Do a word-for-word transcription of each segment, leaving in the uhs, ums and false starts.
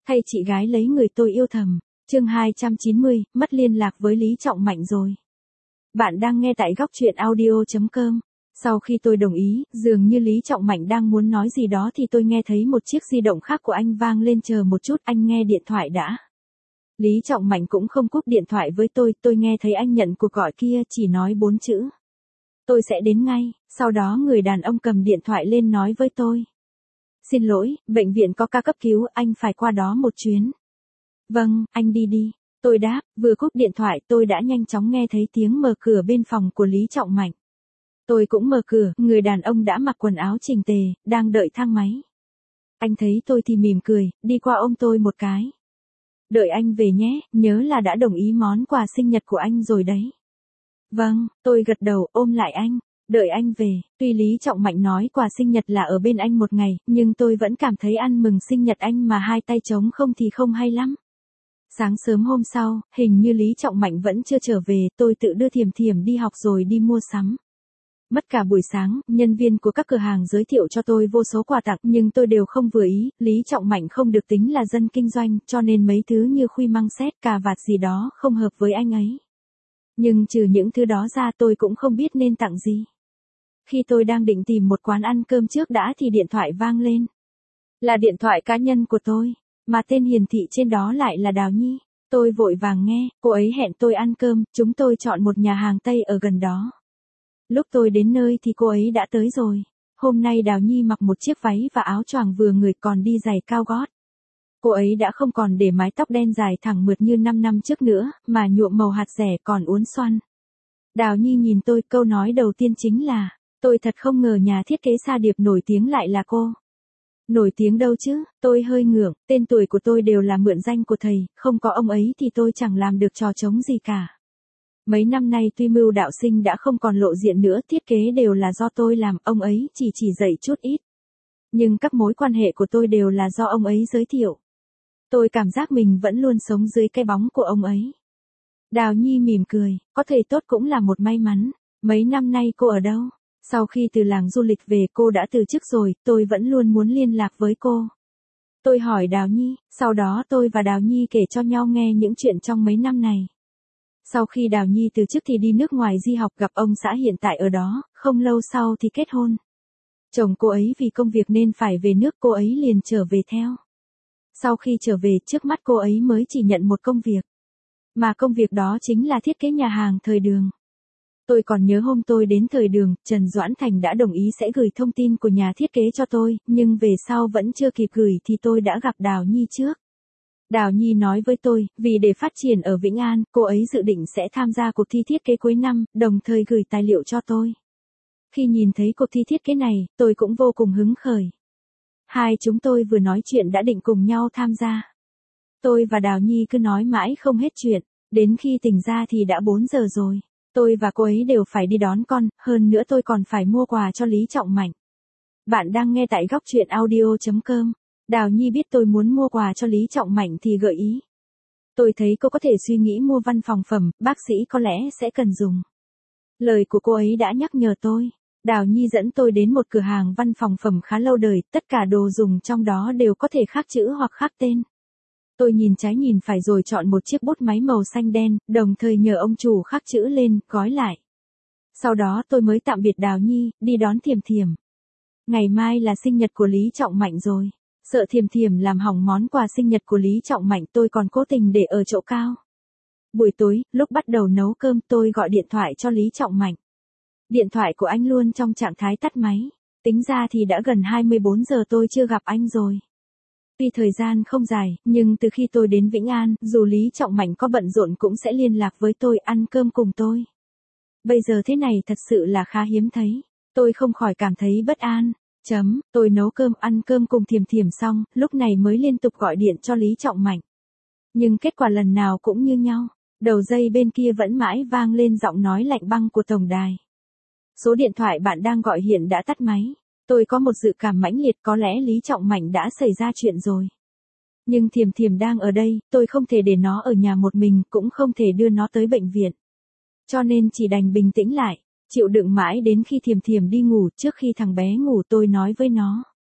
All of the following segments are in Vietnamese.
Thay chị gái lấy người tôi yêu thầm. Chương hai trăm chín mươi, mất liên lạc với Lý Trọng Mạnh rồi. Bạn đang nghe tại góc truyện audio chấm com. Sau khi tôi đồng ý, dường như Lý Trọng Mạnh đang muốn nói gì đó thì tôi nghe thấy một chiếc di động khác của anh vang lên. Chờ một chút, anh nghe điện thoại đã. Lý Trọng Mạnh cũng không cúp điện thoại với tôi, tôi nghe thấy anh nhận cuộc gọi kia chỉ nói bốn chữ. Tôi sẽ đến ngay. Sau đó người đàn ông cầm điện thoại lên nói với tôi. Xin lỗi, bệnh viện có ca cấp cứu, anh phải qua đó một chuyến. Vâng, anh đi đi. Tôi đáp, vừa cúp điện thoại tôi đã nhanh chóng nghe thấy tiếng mở cửa bên phòng của Lý Trọng Mạnh. Tôi cũng mở cửa, người đàn ông đã mặc quần áo chỉnh tề, đang đợi thang máy. Anh thấy tôi thì mỉm cười, đi qua ôm tôi một cái. Đợi anh về nhé, nhớ là đã đồng ý món quà sinh nhật của anh rồi đấy. Vâng, tôi gật đầu ôm lại anh. Đợi anh về, tuy Lý Trọng Mạnh nói quà sinh nhật là ở bên anh một ngày, nhưng tôi vẫn cảm thấy ăn mừng sinh nhật anh mà hai tay trống không thì không hay lắm. Sáng sớm hôm sau, hình như Lý Trọng Mạnh vẫn chưa trở về, tôi tự đưa Thiểm Thiểm đi học rồi đi mua sắm. Mất cả buổi sáng, nhân viên của các cửa hàng giới thiệu cho tôi vô số quà tặng nhưng tôi đều không vừa ý, Lý Trọng Mạnh không được tính là dân kinh doanh, cho nên mấy thứ như khuy măng xét, cà vạt gì đó không hợp với anh ấy. Nhưng trừ những thứ đó ra tôi cũng không biết nên tặng gì. Khi tôi đang định tìm một quán ăn cơm trước đã thì điện thoại vang lên. Là điện thoại cá nhân của tôi, mà tên hiển thị trên đó lại là Đào Nhi. Tôi vội vàng nghe, cô ấy hẹn tôi ăn cơm, chúng tôi chọn một nhà hàng Tây ở gần đó. Lúc tôi đến nơi thì cô ấy đã tới rồi. Hôm nay Đào Nhi mặc một chiếc váy và áo choàng vừa người còn đi giày cao gót. Cô ấy đã không còn để mái tóc đen dài thẳng mượt như năm năm trước nữa, mà nhuộm màu hạt dẻ còn uốn xoăn. Đào Nhi nhìn tôi, câu nói đầu tiên chính là, tôi thật không ngờ nhà thiết kế sa điệp nổi tiếng lại là cô. Nổi tiếng đâu chứ, tôi hơi ngượng, tên tuổi của tôi đều là mượn danh của thầy, không có ông ấy thì tôi chẳng làm được trò trống gì cả. Mấy năm nay tuy Mưu Đạo Sinh đã không còn lộ diện nữa, thiết kế đều là do tôi làm, ông ấy chỉ chỉ dạy chút ít. Nhưng các mối quan hệ của tôi đều là do ông ấy giới thiệu. Tôi cảm giác mình vẫn luôn sống dưới cái bóng của ông ấy. Đào Nhi mỉm cười, có thầy tốt cũng là một may mắn. Mấy năm nay cô ở đâu? Sau khi từ làng du lịch về cô đã từ chức rồi, tôi vẫn luôn muốn liên lạc với cô. Tôi hỏi Đào Nhi, sau đó tôi và Đào Nhi kể cho nhau nghe những chuyện trong mấy năm này. Sau khi Đào Nhi từ chức thì đi nước ngoài di học, gặp ông xã hiện tại ở đó, không lâu sau thì kết hôn. Chồng cô ấy vì công việc nên phải về nước, cô ấy liền trở về theo. Sau khi trở về, trước mắt cô ấy mới chỉ nhận một công việc. Mà công việc đó chính là thiết kế nhà hàng Thời Đường. Tôi còn nhớ hôm tôi đến Thời Đường, Trần Doãn Thành đã đồng ý sẽ gửi thông tin của nhà thiết kế cho tôi, nhưng về sau vẫn chưa kịp gửi thì tôi đã gặp Đào Nhi trước. Đào Nhi nói với tôi, vì để phát triển ở Vĩnh An, cô ấy dự định sẽ tham gia cuộc thi thiết kế cuối năm, đồng thời gửi tài liệu cho tôi. Khi nhìn thấy cuộc thi thiết kế này, tôi cũng vô cùng hứng khởi. Hai chúng tôi vừa nói chuyện đã định cùng nhau tham gia. Tôi và Đào Nhi cứ nói mãi không hết chuyện, đến khi tỉnh ra thì đã bốn giờ rồi. Tôi và cô ấy đều phải đi đón con, hơn nữa tôi còn phải mua quà cho Lý Trọng Mạnh. Bạn đang nghe tại góc truyện audio chấm com. Đào Nhi biết tôi muốn mua quà cho Lý Trọng Mạnh thì gợi ý. Tôi thấy cô có thể suy nghĩ mua văn phòng phẩm, bác sĩ có lẽ sẽ cần dùng. Lời của cô ấy đã nhắc nhở tôi. Đào Nhi dẫn tôi đến một cửa hàng văn phòng phẩm khá lâu đời, tất cả đồ dùng trong đó đều có thể khắc chữ hoặc khắc tên. Tôi nhìn trái nhìn phải rồi chọn một chiếc bút máy màu xanh đen, đồng thời nhờ ông chủ khắc chữ lên, gói lại. Sau đó tôi mới tạm biệt Đào Nhi, đi đón Thiểm Thiểm. Ngày mai là sinh nhật của Lý Trọng Mạnh rồi. Sợ Thiểm Thiểm làm hỏng món quà sinh nhật của Lý Trọng Mạnh, tôi còn cố tình để ở chỗ cao. Buổi tối, lúc bắt đầu nấu cơm tôi gọi điện thoại cho Lý Trọng Mạnh. Điện thoại của anh luôn trong trạng thái tắt máy. Tính ra thì đã gần hai mươi bốn giờ tôi chưa gặp anh rồi. Tuy thời gian không dài, nhưng từ khi tôi đến Vĩnh An, dù Lý Trọng Mạnh có bận rộn cũng sẽ liên lạc với tôi, ăn cơm cùng tôi. Bây giờ thế này thật sự là khá hiếm thấy. Tôi không khỏi cảm thấy bất an. Chấm, tôi nấu cơm ăn cơm cùng Thiểm Thiểm xong, lúc này mới liên tục gọi điện cho Lý Trọng Mạnh. Nhưng kết quả lần nào cũng như nhau. Đầu dây bên kia vẫn mãi vang lên giọng nói lạnh băng của tổng đài. Số điện thoại bạn đang gọi hiện đã tắt máy. Tôi có một dự cảm mãnh liệt, có lẽ Lý Trọng Mạnh đã xảy ra chuyện rồi. Nhưng Thiểm Thiểm đang ở đây, tôi không thể để nó ở nhà một mình, cũng không thể đưa nó tới bệnh viện. Cho nên chỉ đành bình tĩnh lại, chịu đựng mãi đến khi Thiểm Thiểm đi ngủ. Trước khi thằng bé ngủ tôi nói với nó.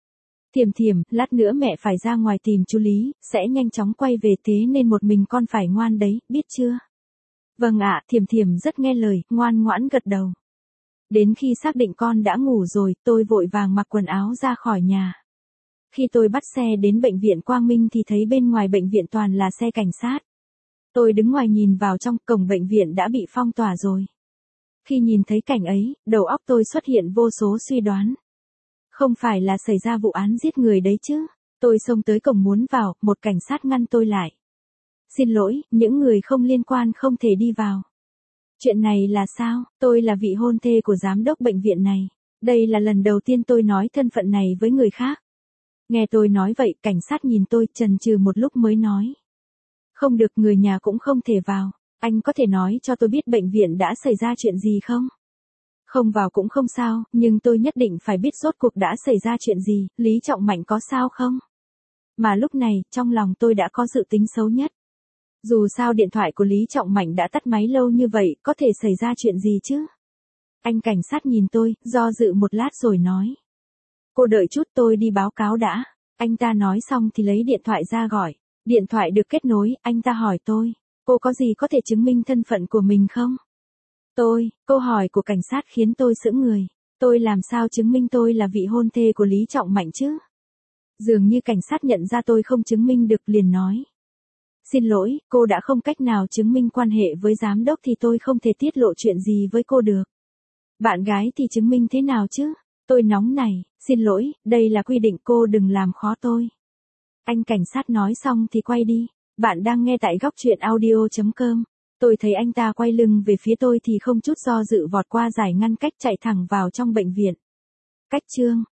Thiểm Thiểm, lát nữa mẹ phải ra ngoài tìm chú Lý, sẽ nhanh chóng quay về thế nên một mình con phải ngoan đấy, biết chưa? Vâng ạ, Thiểm Thiểm rất nghe lời, ngoan ngoãn gật đầu. Đến khi xác định con đã ngủ rồi, tôi vội vàng mặc quần áo ra khỏi nhà. Khi tôi bắt xe đến bệnh viện Quang Minh thì thấy bên ngoài bệnh viện toàn là xe cảnh sát. Tôi đứng ngoài nhìn vào trong, cổng bệnh viện đã bị phong tỏa rồi. Khi nhìn thấy cảnh ấy, đầu óc tôi xuất hiện vô số suy đoán. Không phải là xảy ra vụ án giết người đấy chứ? Tôi xông tới cổng muốn vào, một cảnh sát ngăn tôi lại. Xin lỗi, những người không liên quan không thể đi vào. Chuyện này là sao? Tôi là vị hôn thê của giám đốc bệnh viện này. Đây là lần đầu tiên tôi nói thân phận này với người khác. Nghe tôi nói vậy, cảnh sát nhìn tôi chần chừ một lúc mới nói. Không được, người nhà cũng không thể vào. Anh có thể nói cho tôi biết bệnh viện đã xảy ra chuyện gì không? Không vào cũng không sao, nhưng tôi nhất định phải biết rốt cuộc đã xảy ra chuyện gì, Lý Trọng Mạnh có sao không? Mà lúc này, trong lòng tôi đã có dự tính xấu nhất. Dù sao điện thoại của Lý Trọng Mạnh đã tắt máy lâu như vậy, có thể xảy ra chuyện gì chứ? Anh cảnh sát nhìn tôi, do dự một lát rồi nói. Cô đợi chút, tôi đi báo cáo đã. Anh ta nói xong thì lấy điện thoại ra gọi. Điện thoại được kết nối, anh ta hỏi tôi. Cô có gì có thể chứng minh thân phận của mình không? Tôi, câu hỏi của cảnh sát khiến tôi sững người. Tôi làm sao chứng minh tôi là vị hôn thê của Lý Trọng Mạnh chứ? Dường như cảnh sát nhận ra tôi không chứng minh được liền nói. Xin lỗi, cô đã không cách nào chứng minh quan hệ với giám đốc thì tôi không thể tiết lộ chuyện gì với cô được. Bạn gái thì chứng minh thế nào chứ? Tôi nóng này, xin lỗi, đây là quy định, cô đừng làm khó tôi. Anh cảnh sát nói xong thì quay đi. Bạn đang nghe tại góc truyện audio chấm com. Tôi thấy anh ta quay lưng về phía tôi thì không chút do dự vọt qua giải ngăn cách chạy thẳng vào trong bệnh viện. Cách chương